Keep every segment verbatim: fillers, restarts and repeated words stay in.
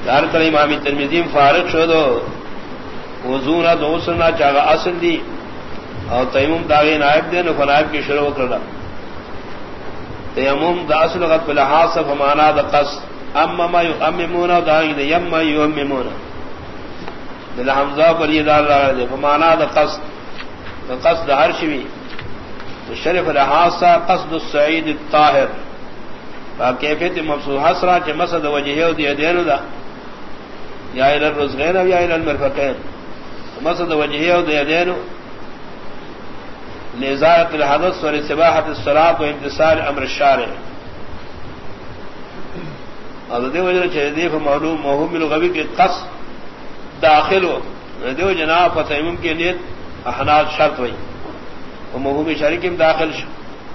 دار کر امام ترمذی فارغ شو دو وضونا دوسنا چاغا اصل دی اور تیمم داغی نائب دے نو فنائب کی شروع کرنا تیمم دا اصل غد بلحاظ سے فمانا دا قصد اما ما یؤممون داغی دا یم ما یؤممون دل حمزہ پر یہ دار لگا دے فمانا دا قصد دا قصد ہر شوی شرف لحاظ سے قصد السعید الطاہر کیفیت مبسوط حسرہ چے مسد وجہیو دی دینو دا یا الى الرزقین یا الى المرفقین مسد وجہیو دی دینو لإزالة الحدث ولسباحة الصلاة وامتثال امر الشارع اور دیو جنا چہدی فمعلوم موہوم لغوی کے قصد داخل ہو دیو جنا فتیمم کے نیت احناف شرط ہوئی وموہوم شرک داخل شو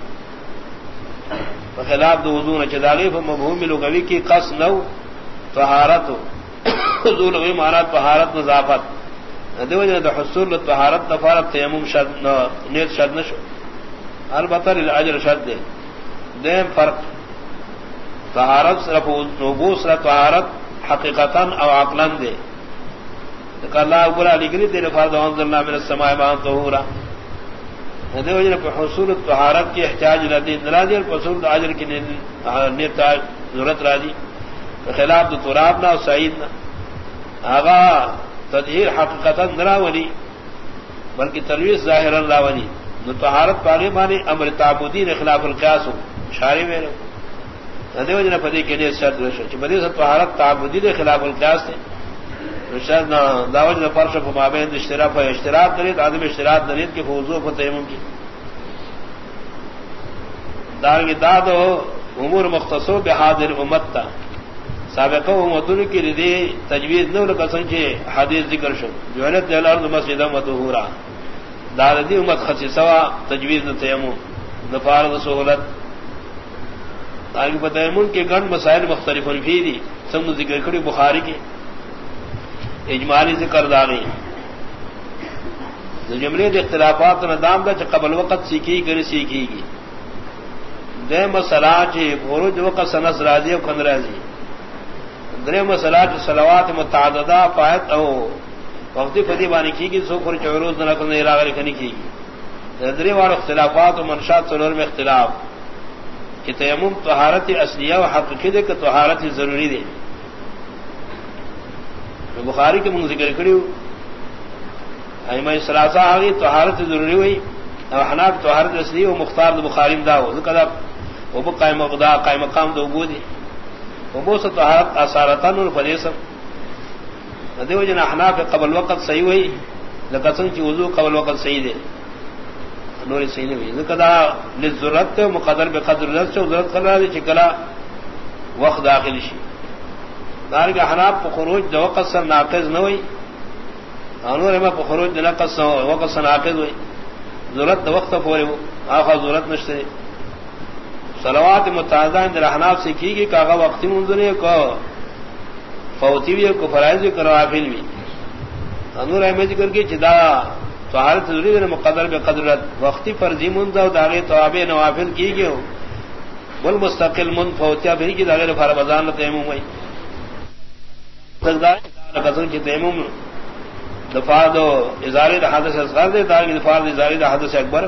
خلاف دو وضو نہ چداغی فموہوم لغوی کی قصد نو طہارت ہو وضو لغوی معنی طہارت نظافت دیو جنا حصول طہارت طہارت تیمم شرط نیت شرط نشو البتہ الاجر شرط دے دیم فرق طہارت صرف نبوس را طہارت حقیقتا او عقلا دے کہ اللہ بلا لگری دے فرض انزلنا من السماء ماء طهورا دیو جنا حصول طہارت کی احتیاج ردی دلادی اور حصول اجر کی نیت ضرورت راضی خلاف دو تراب نہ سعید نہ آغا تطہیر حقیقتا نراولی بلکہ تلویز ظاہرا راولی نو طہارت پاگی مانی امر تعبدین خلاف القیاس ہو شاری میں ندیو جنا پدی کے لیے شرط رشو چی پدی سے طہارت تعبدین خلاف القیاس تھے شرط نا داو جنا فرش فمابین اشتراف و اشتراف دلید آدم اشتراف دلید کی فوضو فتیمم کی دارنگی دادو امور مختصو بحاضر امت تا سابقہ امتون کی ردی تجویز نو لکسن چی حدیث ذکر شد جوانت دیل ارض مسجدہ مطہورا داردی امت خصیصوا تجویز نو تیمم نفارد سہولت تاکہ بتیمم کے گن مسائل مختلف فی دی سم ذکر کری بخاری کی اجمالی ذکر داغی جملے اختلافات ندام دا چی قبل وقت سیکھی گری سیکھی گی دے مسئلہ چی فروج وقت سنس راضی و کن راضی درے مسئلہ چی صلوات متعددہ فائد او وقتی فدی بانی کی گی سوکر چوروز نرکل نیراغری کنی کی گی درے وار اختلافات و منشات سلور میں اختلاف کہ تیمم طہارت اصلیہ و حقیقی دے کہ طہارت ضروری دے بخاری کے منہ ذکر کریو ایمہ سلاسہ آگئی طہارت ضروری ہوئی او حناف طہارت اصلیہ و مختار دو بخاری مداو ذکر وہ بو قائم قدا قائم مقام دو بودی وہ بو سے طہارت اثارتن اور فدیسم دیو جن احناف قبل وقت صحیح ہوئی لکسن کی وضو قبل وقت صحیح دے نوری صحیح نہیں ہوئی ذکر دا للضرورت مقدر بقدر ضرورت سے ضرورت کر رہا دی چکلا وقت داخل شی دارنگی احناف پا خروج دا وقت سر ناقض نہ ہوئی انور اما پا خروج دا نقص وقت سر ناقض ہوئی ضرورت دا وقت پوری ہو آخر ضرورت نشتے صلوات متعددہ اندر احناف سے کی گئی کہ آغا وقتی منظرے کو فوتی بھی کو فرائض بھی کرو آفیل بھی انور احمد ذکر کی چدا طہارت ضروری ہے مقدر بے قدرت وقتی فرضی منظر داغے توابع نوافل کی گئے ہو بل مستقل من فوتیا پھر کی داغے فار بزان تیمم ہوئی تقدار قسم کی تیمم دفاع دو ازاری دا حدث اصغر دے داغے دفاع دو ازاری دا حدث اکبر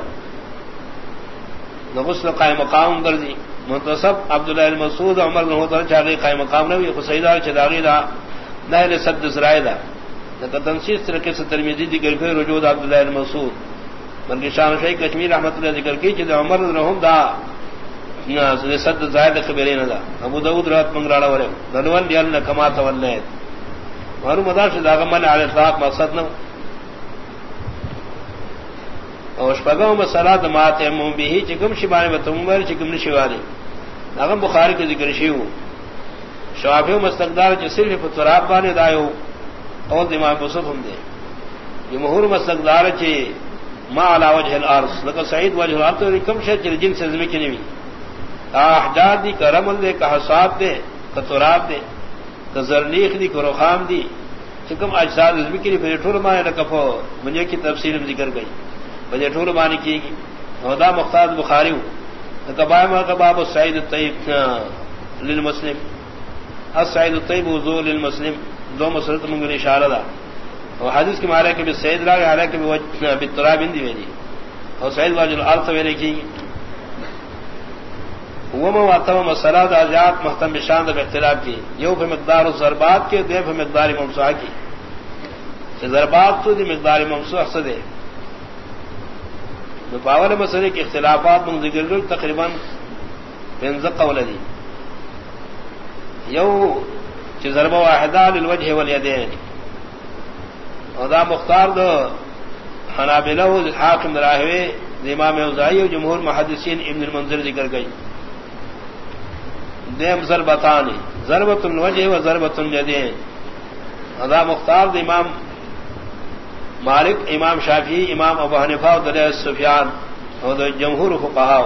غسل قائم مقام کردی منتصب عبداللہ المسعود عمر بن خطاب چاہے قائم مقام نہ ہوئی خسیدہ چداغی دا نہل صد ذرائع دا تنسیص طریقے سے ترمذی ذکر کرے رجوع عبداللہ المسعود بلکہ شان شیخ کشمیر رحمۃ اللہ ذکر کی کہ عمر رحم دا صد زائد خبرین دا ابو داؤد روایت منگراڑا ورے دلون یل کما تولیت معلوم مدار سے دا من علی اطلاق مقصد نہ اور شپگاؤں میں سلاد مات بھی چکم شبان میں تمہر چکم نشواری اغم بخاری کے ذکر شیو شوافی مستقدار جو صرف تراب بانے دایو اور دماغ بصف ہم دے یہ مہور مستقدار چی ما علا وجہ الارض لکہ سعید وجہ الارض کم شد چل جن سے زمین کی نوی احجار دی کا رمل دے کا حساب دے کا تراب دے کا زرنیخ دی کا رخام دی چکم اجساد زمین کی نوی ٹھول مانے لکفو منجے کی تفصیل ذکر گئی بجے ٹھول مانی کی گی ودا مختار بخاری ہوں کباب کباب السعید الطیب للمسلم السعید الطیب وضوء للمسلم دو مسلط منگل اشارہ دا اور حدیث کی معنی کہ سعید لا حالہ کہ بالتراب اندی ویلی اور سعید واجل الارض ویلی کی وما واتم مسئلہ دا جات محتم بشان دا اختلاف کی یو پہ مقدار ضربات کے دے پہ مقدار ممسوح کی ضربات تو دی مقدار ممسوح سے دے باور مسئلے کے اختلافات من ذکر گل تقریباً بنز قول دی یو چی ضربہ واحدہ للوجہ والیدین اور دا مختار دو حنابلہ و حاکم دراہوے امام اوزاعی و جمہور محدثین ابن المنذر ذکر گئی دیم ضربتانی ضربت الوجہ و ضربت الیدین اور دا مختار دو امام مالک امام شافعی امام ابو حنیفہ و دلیہ سفیان اور دو جمہور فقہاء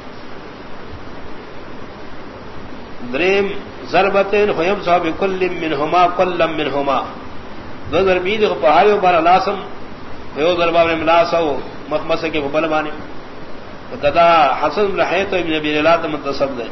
دریم ضربتین فیمسح بکل منہما کلا منہما دو ضربی دو پہاڑیوں پر لاسم ویو ضربہ میں ملاسو مخمسہ کے فبل مانے وقدا حسن بن حیط ابن ابی للات منتصب دے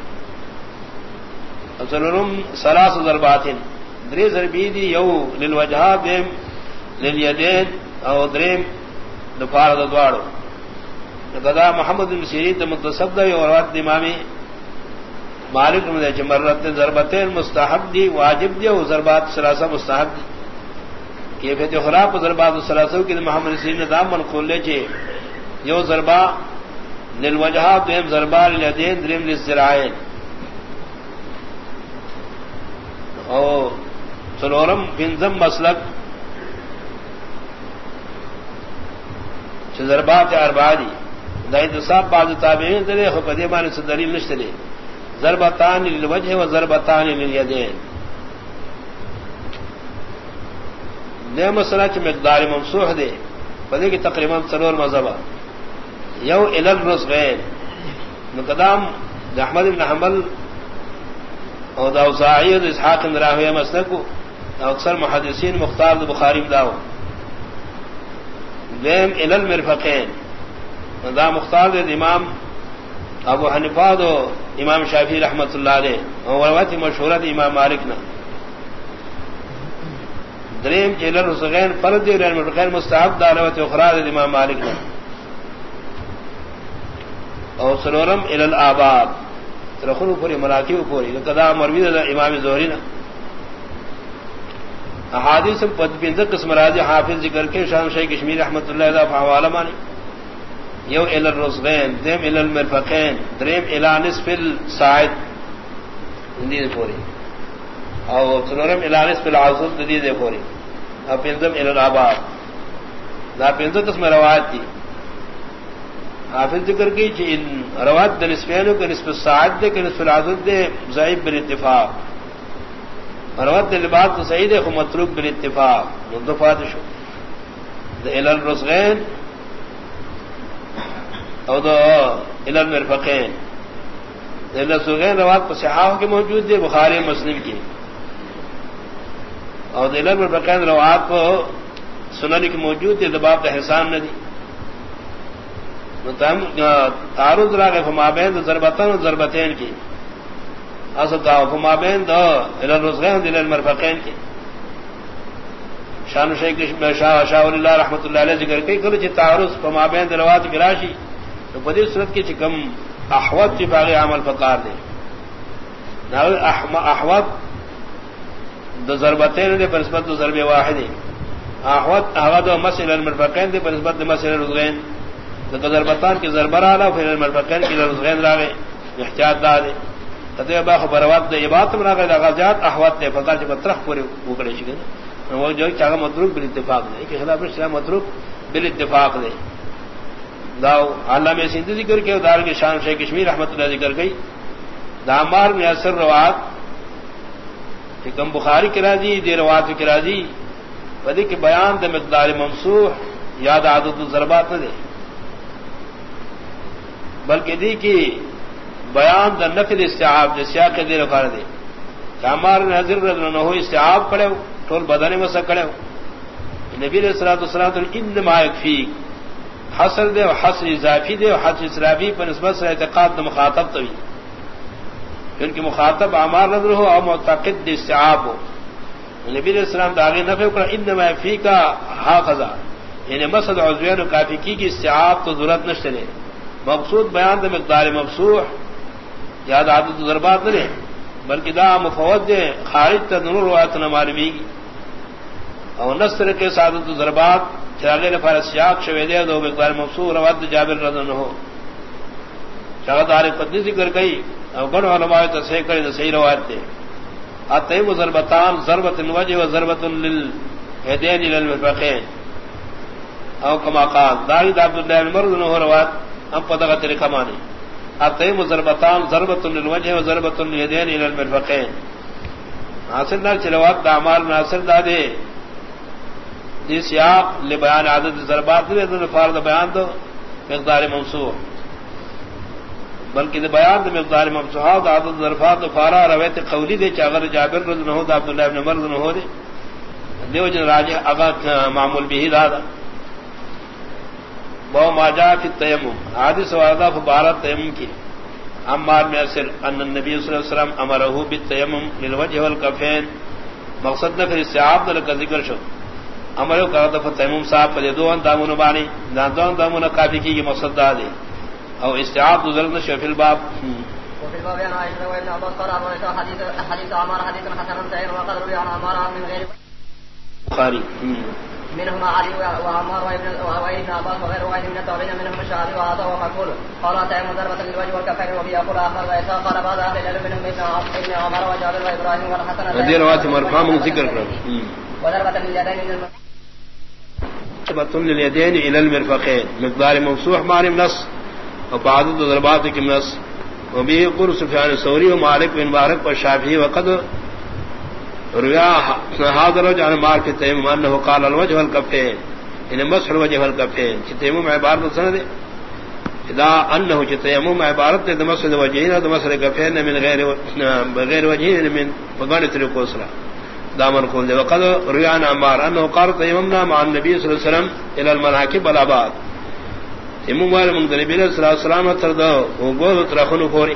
اصلرم سلاس ضرباتین دری ضربی دی یو للوجہا دیم للیدین او دریم دفار دوارو وقدا محمد بن سیرین منتصب دے اور روایت امامی مالک نے مرت ضربتین مستحب دی واجب دی اور ضربات ثلاثہ مستحب دی کیفیت خراب ضربات ثلاثہ کی محمد سیرین نے دام منقول لے چے یو ضربہ للوجہ دیم ضربہ للیدین دریم للذراعین او سلورم بنظم مسلک چھ ضربات اربعہ دی دا انتصاب بعض تابعین دلے خفدی مانے سے دلیل نشتے لے ضربتان للوجہ و ضربتان للیدین دے مسئلہ کی مقدار ممسوح دے پدے کی تقریباً سرور مذہبہ یو الال رزغین نقدام دا احمد بن حنبل اور دا اوزاعی دا اسحاق بن راہویہ مسلکو اکثر محدثین مختار دا بخاری داو دیم الال مرفقین دا مختار دا امام ابو حنیفہ دو امام شافعی رحمۃ اللہ علیہ اور روایت مشہورہ دی امام مالک نے دریم جلل رسغین فرض دی اور مرغین مستحب دا روایت اخرى دی امام مالک نے اور سلورم الی الاباد ترخلو پوری مراکیب پوری قضا مروی دا امام زہری نے احادیث پد بنت قسم راج حافظ ذکر کے شام شیخ کشمیر رحمۃ اللہ علیہ فحوالہ مانی یو الى الرزغین دیم الى المرفقین دریم الى نصف الساعد دید پوری اور سنورم الى نصف العصود دید پوری اور پنزم الى العباد دا پنزم قسم روایت تھی حافظ ذکر کی چی ان روایت دا نصفینو کا نصف الساعد دے کہ نصف العصود دے ضعیب بالاتفاق روایت دا لباس تو صحیح دے خو متروک بالاتفاق مدفات شو دا الى الرزغین او دو الى المرفقین الى الرزغین روایت پر صحاح کے موجود دے بخاری مسلم کی اور الى المرفقین روایت پر سنن کی موجود دے دباب دا حسان ندی تعارض راگے فمابین دو ضربتن و ضربتین کی اصل دعو فمابین دو الى الرزغین دو الى المرفقین کی شان شیخ شاہ ولی اللہ رحمت اللہ علیہ ذکر کئی کلو چی تعارض فمابین دو روایت کی راشی تو بدی صورت کی چکم احوت کی باغی عمل فقار دے احوت دو ضربتین دے پر نسبت دو ضرب واحد احوت احوت و مسئل المرفقین دے پر نسبت دو مسئل الرزغین دو ضربتان کی ضربر آلا پھر المرفقین کی الرزغین راگے احتیاط دا دے تطویہ باخ بروات دے عبادت مراغے دا غازیات احوت دے فقار چی بطرخ پوری اوکڑے شکر وہ جو چاہا مدروک بالاتفاق دے کہ خلاف رشتہ مدروک بالاتفاق دے داو علامہ سندھی ذکر کے دار کے شان شیخ کشمیر رحمۃ اللہ ذکر گئی دامار میں اثر روات کہ کم بخاری کرا دی دے روات کرا دی بدی کے بیان دے مقدار ممسوح یاد عادت الضربات نہ دے بلکہ دی کی بیان دا نفل استعاب دے سیاق دے رفار دے دامار نے حضر رضی اللہ عنہ استعاب پڑے ٹول بدن میں سا کڑے نبی علیہ الصلوۃ والسلام انما یکفیک حصر دے و حصر اضافی دے و حصر اسرافی پر نسبت سے اعتقاد دا مخاطب توی کیونکہ مخاطب عمار نظر ہو اور معتقد استعاب ہو. نبی علیہ السلام داغی نفی کرا انما فی کا حافظہ یعنی مسد عضوین و کافی کی کی استعاب تو ضرورت نہ چلے. مقصود بیان دا مقدار مفسوح یاد عادت و ضربات نہ بلکہ دا مفوض دے خارج تدنور روایت نہ معلومی گی اور نصر کے سعادت و ضربات چراغے نے فارس سیاق شوے دے دو مقدار مفسوح روایت جابر رضی اللہ عنہ ہو شغدار قدی ذکر گئی اور گن علماء تصحیح کرے تو صحیح روایت دے. اتیم ضربتان ضربت الوجه و ضربت لليدين الى المرفقين او كما قال داود عبد الله بن عمر نے روایت اب پتہ طریقہ مانی اتیم ضربتان ضربت للوجه و ضربت لليدين الى المرفقين. حاصل نہ چلوات اعمال ناصر دادے دی سیاق لبیان عدد ضربات نے فرض بیان تو مقدار ممسوح بلکہ بیان مقدار ممسوحات عدد ضربات فارا روایت قولی دے چاغر جابر رضی اللہ عنہ عبد الله بن عمر رضی اللہ عنہ دیو جن راجح اگا معمول به دادا وہ ما جاء فی التیمم حدیث واردہ فبارت تیمم کی عمار میں اثر ان النبی صلی اللہ علیہ وسلم امره بالتیمم للوجه والکفین مقصد نہ پھر استعاب کا ذکر شو امرو کا تیمم صاحب فدی دو اندامون بانی دان دامون کافی کی مقصد دا دے او استعاب ذلن شفی الباب وفي الباب عن عائشة وابن عباس قال رويت حديث حديث عمار حديث حسن صحيح وقد روي عن عمار من غير البخاري منهما علي وعمار وابن وابن عباس وغير واحد من التابعين منهم الشعبي وعطاء ومقبول قال تيم ضربة للوجه والكفين وفي يقول آخر وإسحاق قال بعض أهل العلم منهم ابن عمر وجابر وإبراهيم والحسن هذه روایت مرفوعة من ذكر وضربة لليدين ضربة لليدين إلى المرفقين مقدار ممسوح معنی نص وبعض ضربات کی نص وبه يقول سفيان الثوري ومالك بن مبارك والشافعي وقد روى هذا الرجل عن مالك التيمم انه قال الوجه والكفين ان مسح الوجه والكفين التيمم عبارة سند اذا انه التيمم عبارة مسح الوجهين ومسح الكفين من غير غير وجهين من فضلة الكسرى دامن قول وقد روى عن عمار انه قال تيممنا مع النبي صلى الله عليه وسلم الى المناكب والاباد تیمم والے منذنبی صلی اللہ علیہ وسلم تردو وقول ترخن فوری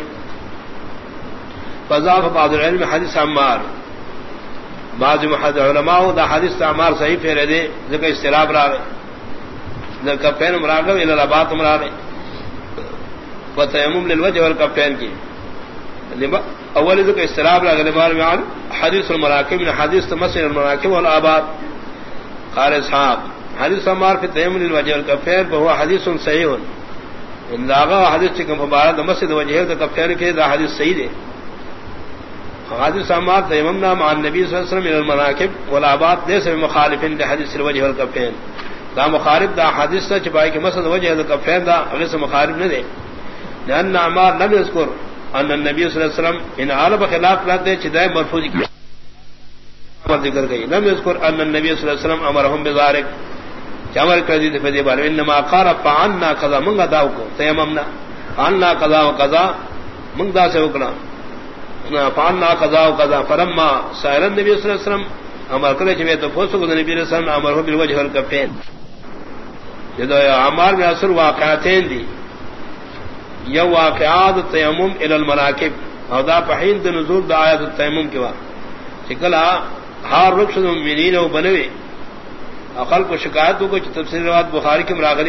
فضاف بعض العلم حدیث عمار بعض محد علماء دا حدیث عمار صحیح پھیرے دے ذکر استراب راگے ذکر کفین مراغے الى الابات مراغے وتیمم للوجه والکفین کی اول ذکر استراب راگے لبار معان حدیث المراکب من حدیث تمسن المراکب والآباد قال اصحاب حدیث عمار فی تیمم للوجه والکفین فهو حدیث صحیح ان داغا حدیث چکم فبارد مسجد وجه والکفین کے دا حدیث صحیح دے. حدیث عمار تیممنا مع النبی صلی اللہ علیہ وسلم الى المناکب والآباد ليس بمخالف لحدیث الوجه والکفین دا مخالف دا حدیث تا چپائی کہ مسجد وجه والکفین دا اغیس مخالف نہ دے لأن عمار لم يذكر ان النبی صلی اللہ علیہ وسلم ان عالم خلاف لات دے چدائے مرفوض کی ذکر گئی لم يذكر ان النبی صلی اللہ علیہ وسلم امرهم بذلك چمر کردی تے فدی بار انما قال فعنا قضا منگا داو کو تیممنا عنا قضا و قضا منگ دا سے وکنا فعنا قضا و قضا فلما سائر النبی صلی اللہ علیہ وسلم امر کرے چے تو فوسو کو نبی صلی اللہ علیہ وسلم امر بالوجه والکفین جدو اعمال میں اثر واقعتین دی یو واقعات التیمم الى المناکب او دا پہین د نزول د آیات التیمم کے بعد چکلا ہار رخص المؤمنین و بنوی اقل کو شکایت کو تفسیر روایت بخاری کے مراغلی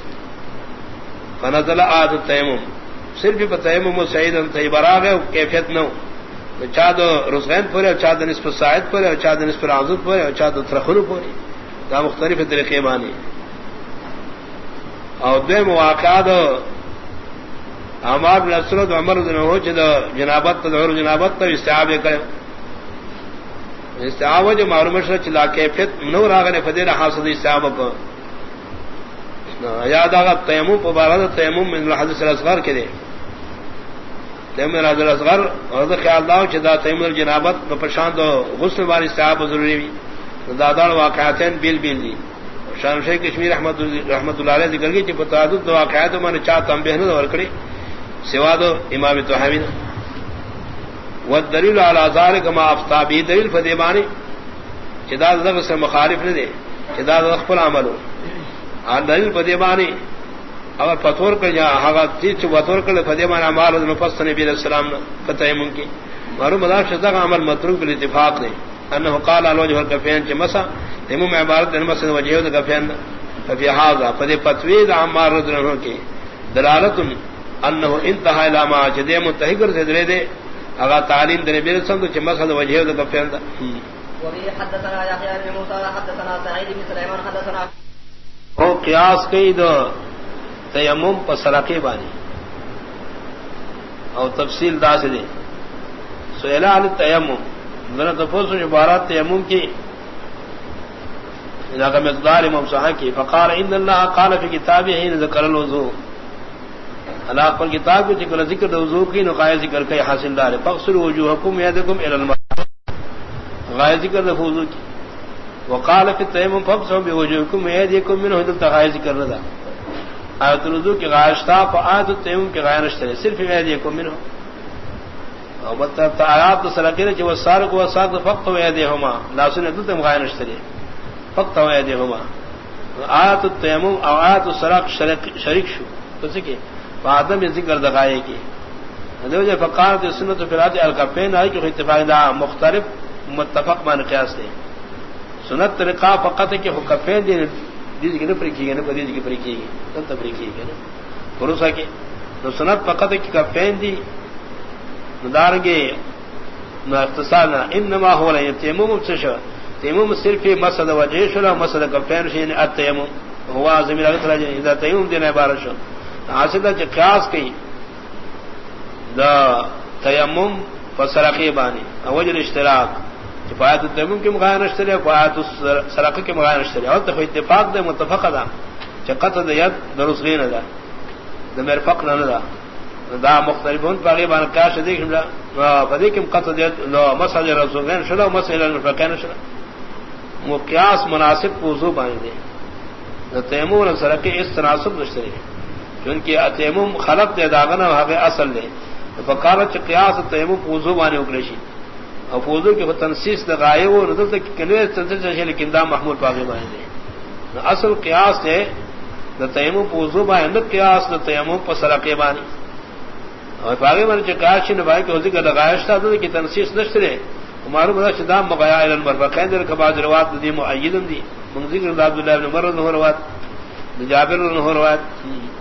فنزل آیات التیمم صرف تیمم و سعید طیبراغ ہے کیفیت نو چاد رزغین پورے اور چاد نصف ساعد پورے اور چاد نصف عضد پورے اور چاد ترخن پورے دا مختلف طریقے مانی اور دو مواقعات عمار بن اسود عمر بن ہو چ جنابت تدعور جنابت تو استعاب کرے استعاب جو معلوم ہے چلا کیفیت نور اگے فضیل حاصل استعاب کو یاد آ تیمم مبارک تیمم من الحدث الاصغر کے دے تیمم الحدث الاصغر اور خیال داو چدا تیمم الجنابت کو پرشان دو غسل بار استعاب ضروری بھی دادان واقعاتین بیل بیل دی شان شیخ کشمیر رحمت رحمت اللہ علیہ ذکر کی کہ تعدد واقعات میں نے چاہتا ہم بہن اور کڑی سوا دو امام طحاوی والدلیل علی ذلک ما افتابی دلیل فدیبانی چدا ذکر سے مخالف نہ دے چدا خپل عمل اور دلیل فدیبانی اگر پتور کا جا ہاگا چیز پتور کر فدیمان عمال نفس نبی علیہ السلام فتح ممکن معلوم مدار شدہ کا عمل متروک بالاتفاق نے انه قال على وجه الكفين جمسا تمام عبارت المسد وجه الكفين ففي هذا فدي فتويد عمار رضي الله عنه دلالت انه انتهى الى ما جدي متهجر سے درے دے اگر تعلیم دے نبی رسول تو جمسا وجه الكفين وبه حدثنا يحيى بن موسى حدثنا سعيد بن سليمان حدثنا او قیاس کئی دو تیمم پر سراقی بانی اور تفصیل دا سے دے سئلہ علی التیمم ذرا تفوس عبارات تیمم کی اذا مقدار ممسحہ کی فقال ان اللہ قال فی کتابہ حين ذکر الوضوء اللہ پر کتاب کو ذکر ذکر وضو کی نقایہ ذکر کئی حاصل دار فاغسلوا وجوهکم یدکم الى الماء غایہ ذکر وضو کی وقال فی التیمم فاغسلوا بوجوهکم یدکم منه ذکر ذکر رضا آیت الوضو کی غایشتا پر آیت التیمم کی غایہ نشترے صرف یدکم منه او بت آیات سرکنے جو سار کو ساق فقط و یدہما لا سنت تم غایہ نشترے فقط و یدہما آیت التیمم او آیت السراق شریک شو تو سکے بعدم ذکر دغائے کی جو جو فقارت سنت فرات الکفین ہے کہ اتفاق دا مختلف متفق مان قیاس ہے سنت طریقہ فقط کہ کفین دی دی کی نفر کی نہ پدی کی پری کی تو تبری کی ہے نا بھروسہ کہ تو سنت فقط کہ کفین دی مدارگے نہ اختصار نہ انما هو التیمم تشا تیمم صرف مسد وجه شلا مسد کفین شین التیمم هو زمین اگر اذا تیمم دین عبارت شو حاصل ہے قیاس کی دا تیمم فسرقی بانی اوجر اشتراک فایت التیمم کی مغایر اشتری فایت السرقی کی مغایر اشتری اور تو اتفاق دے متفق دا چقت دا ید درست لین دا دا مرفق نہ دا دا مختلفون باقی بان قیاس دیکھ فدیکم قطع دا ید لو مسحج رسولین شلا و مسحج المرفقین شلا وہ قیاس مناسب وضو بانی دے دا تیمم و سرقی اس تناسب اشتری چونکہ تیمم خلق دے داغنا وہاں اصل دے فقارت قیاس تیمم وضو بانے اکریشی اور وضو کی تنسیس دغائے وہ نظر تک کنوے تنسیس ہے لیکن دا محمود باغی بانے دے اصل قیاس ہے دا تیمم وضو بانے نہ قیاس دا تیمم پر سرقے بانے اور باغی بانے چا قیاس چھ نبائی کہ وضو کا دغائش تھا تو کی تنسیس نشترے معلوم ہے کہ دام مغیا الى المرفقین در کا بعض روایت دی مؤیدن دی من ذکر عبداللہ بن مرد نہ روایت جابر نہ روایت